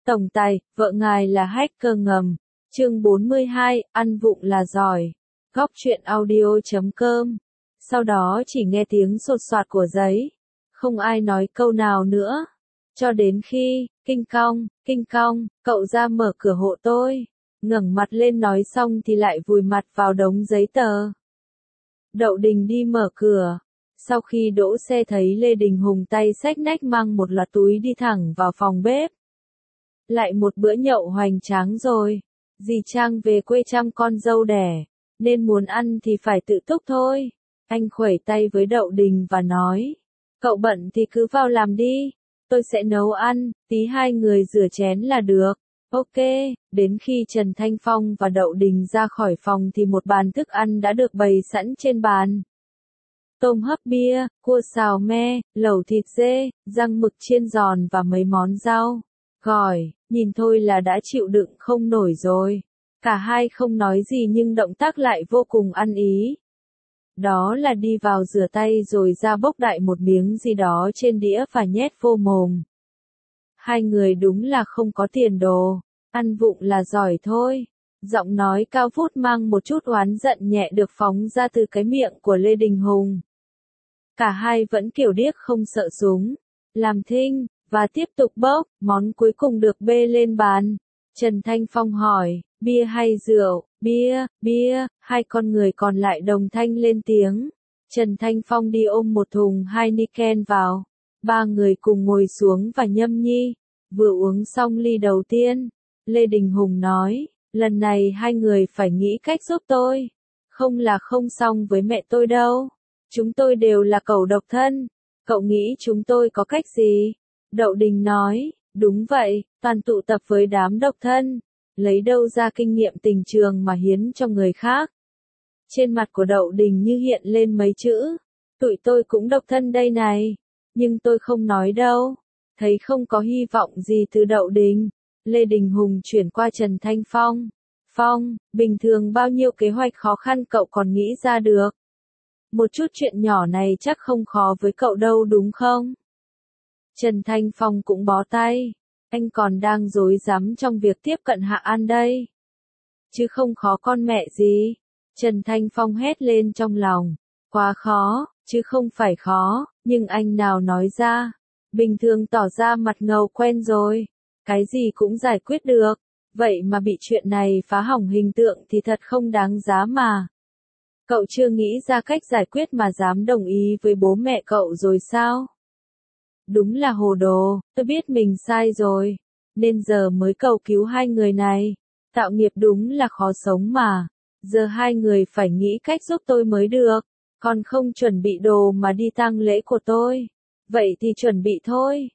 Tổng tài, vợ ngài là hacker ngầm. Chương 42, ăn vụng là giỏi. Góc truyện audio.com. Sau đó chỉ nghe tiếng sột soạt của giấy. Không ai nói câu nào nữa. Cho đến khi, kinh cong, cậu ra mở cửa hộ tôi. Ngẩng mặt lên nói xong thì lại vùi mặt vào đống giấy tờ. Đậu Đình đi mở cửa. Sau khi đỗ xe thấy Lê Đình Hùng tay xách nách mang một loạt túi đi thẳng vào phòng bếp. Lại một bữa nhậu hoành tráng rồi. Dì Trang về quê chăm con dâu đẻ, nên muốn ăn thì phải tự túc thôi. Anh khuẩy tay với Đậu Đình và nói, cậu bận thì cứ vào làm đi, tôi sẽ nấu ăn, tí hai người rửa chén là được. Ok, đến khi Trần Thanh Phong và Đậu Đình ra khỏi phòng thì một bàn thức ăn đã được bày sẵn trên bàn. Tôm hấp bia, cua xào me, lẩu thịt dê, rang mực chiên giòn và mấy món rau. Gỏi, nhìn thôi là đã chịu đựng không nổi rồi. Cả hai không nói gì nhưng động tác lại vô cùng ăn ý. Đó là đi vào rửa tay rồi ra bốc đại một miếng gì đó trên đĩa và nhét vô mồm. Hai người đúng là không có tiền đồ, ăn vụng là giỏi thôi. Giọng nói cao vút mang một chút oán giận nhẹ được phóng ra từ cái miệng của Lê Đình Hùng. Cả hai vẫn kiểu điếc không sợ súng, làm thinh, và tiếp tục bốc, món cuối cùng được bê lên bàn. Trần Thanh Phong hỏi, bia hay rượu? Bia, hai con người còn lại đồng thanh lên tiếng. Trần Thanh Phong đi ôm một thùng Heineken vào. Ba người cùng ngồi xuống và nhâm nhi. Vừa uống xong ly đầu tiên, Lê Đình Hùng nói, lần này hai người phải nghĩ cách giúp tôi. Không là không xong với mẹ tôi đâu. Chúng tôi đều là cẩu độc thân. Cậu nghĩ chúng tôi có cách gì? Đậu Đình nói, đúng vậy, toàn tụ tập với đám độc thân. Lấy đâu ra kinh nghiệm tình trường mà hiến cho người khác. Trên mặt của Đậu Đình như hiện lên mấy chữ. Tụi tôi cũng độc thân đây này. Nhưng tôi không nói đâu. Thấy không có hy vọng gì từ Đậu Đình. Lê Đình Hùng chuyển qua Trần Thanh Phong. Phong, bình thường bao nhiêu kế hoạch khó khăn cậu còn nghĩ ra được. Một chút chuyện nhỏ này chắc không khó với cậu đâu đúng không? Trần Thanh Phong cũng bó tay. Anh còn đang rối rắm trong việc tiếp cận Hạ An đây. Chứ không khó con mẹ gì. Trần Thanh Phong hét lên trong lòng. Quá khó, chứ không phải khó, nhưng anh nào nói ra. Bình thường tỏ ra mặt ngầu quen rồi. Cái gì cũng giải quyết được. Vậy mà bị chuyện này phá hỏng hình tượng thì thật không đáng giá mà. Cậu chưa nghĩ ra cách giải quyết mà dám đồng ý với bố mẹ cậu rồi sao? Đúng là hồ đồ, tôi biết mình sai rồi. Nên giờ mới cầu cứu hai người này. Tạo nghiệp đúng là khó sống mà. Giờ hai người phải nghĩ cách giúp tôi mới được. Còn không chuẩn bị đồ mà đi tang lễ của tôi. Vậy thì chuẩn bị thôi.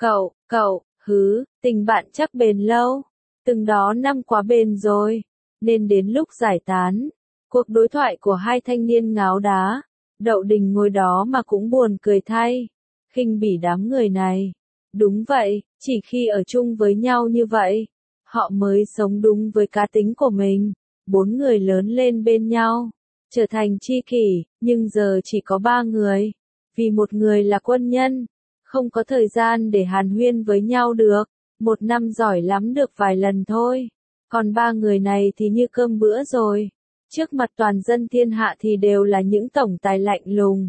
Cậu, tình bạn chắc bền lâu. Từng đó năm quá bền rồi. Nên đến lúc giải tán. Cuộc đối thoại của hai thanh niên ngáo đá. Đậu Đình ngồi đó mà cũng buồn cười thay. Khinh bỉ đám người này. Đúng vậy, chỉ khi ở chung với nhau như vậy, họ mới sống đúng với cá tính của mình. Bốn người lớn lên bên nhau, trở thành tri kỷ, nhưng giờ chỉ có ba người. Vì một người là quân nhân, không có thời gian để hàn huyên với nhau được. Một năm giỏi lắm được vài lần thôi. Còn ba người này thì như cơm bữa rồi. Trước mặt toàn dân thiên hạ thì đều là những tổng tài lạnh lùng.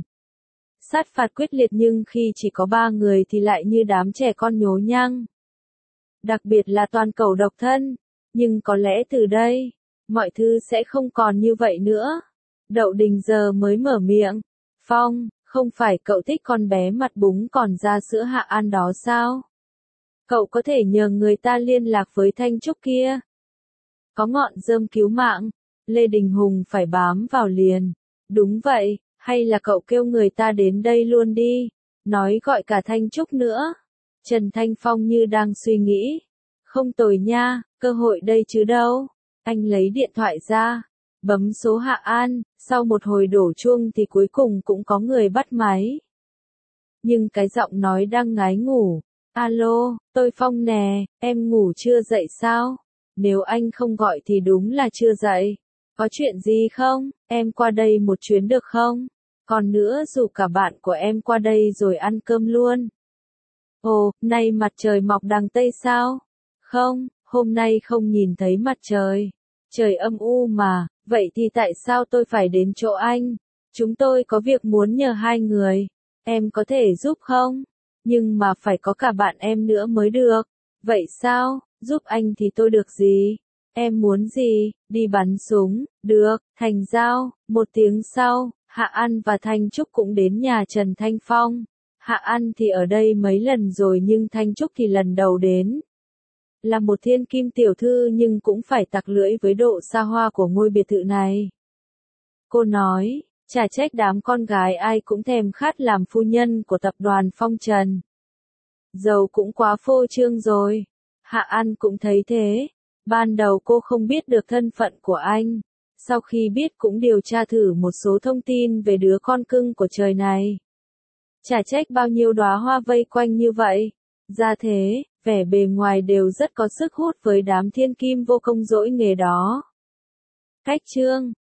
Sát phạt quyết liệt nhưng khi chỉ có ba người thì lại như đám trẻ con nhố nhăng. Đặc biệt là toàn cẩu độc thân. Nhưng có lẽ từ đây, mọi thứ sẽ không còn như vậy nữa. Đậu Đình giờ mới mở miệng. Phong, không phải cậu thích con bé mặt búng còn ra sữa Hạ An đó sao? Cậu có thể nhờ người ta liên lạc với Thanh Trúc kia. Có ngọn rơm cứu mạng. Lê Đình Hùng phải bám vào liền. Đúng vậy. Hay là cậu kêu người ta đến đây luôn đi. Nói gọi cả Thanh Trúc nữa. Trần Thanh Phong như đang suy nghĩ. Không tồi nha, cơ hội đây chứ đâu. Anh lấy điện thoại ra. Bấm số Hạ An. Sau một hồi đổ chuông thì cuối cùng cũng có người bắt máy. Nhưng cái giọng nói đang ngái ngủ. Alo, tôi Phong nè, em ngủ chưa dậy sao? Nếu anh không gọi thì đúng là chưa dậy. Có chuyện gì không? Em qua đây một chuyến được không? Còn nữa rủ cả bạn của em qua đây rồi ăn cơm luôn. Ồ, nay mặt trời mọc đằng Tây sao? Không, hôm nay không nhìn thấy mặt trời. Trời âm u mà, vậy thì tại sao tôi phải đến chỗ anh? Chúng tôi có việc muốn nhờ hai người. Em có thể giúp không? Nhưng mà phải có cả bạn em nữa mới được. Vậy sao? Giúp anh thì tôi được gì? Em muốn gì? Đi bắn súng, được, Thành giao. Một tiếng sau, Hạ An và Thanh Trúc cũng đến nhà Trần Thanh Phong. Hạ An thì ở đây mấy lần rồi nhưng Thanh Trúc thì lần đầu đến. Là một thiên kim tiểu thư nhưng cũng phải tặc lưỡi với độ xa hoa của ngôi biệt thự này. Cô nói, chả trách đám con gái ai cũng thèm khát làm phu nhân của tập đoàn Phong Trần. Giàu cũng quá phô trương rồi. Hạ An cũng thấy thế. Ban đầu cô không biết được thân phận của anh. Sau khi biết cũng điều tra thử một số thông tin về đứa con cưng của trời này. Chả trách bao nhiêu đóa hoa vây quanh như vậy. Ra thế, vẻ bề ngoài đều rất có sức hút với đám thiên kim vô công dỗi nghề đó. Cách chương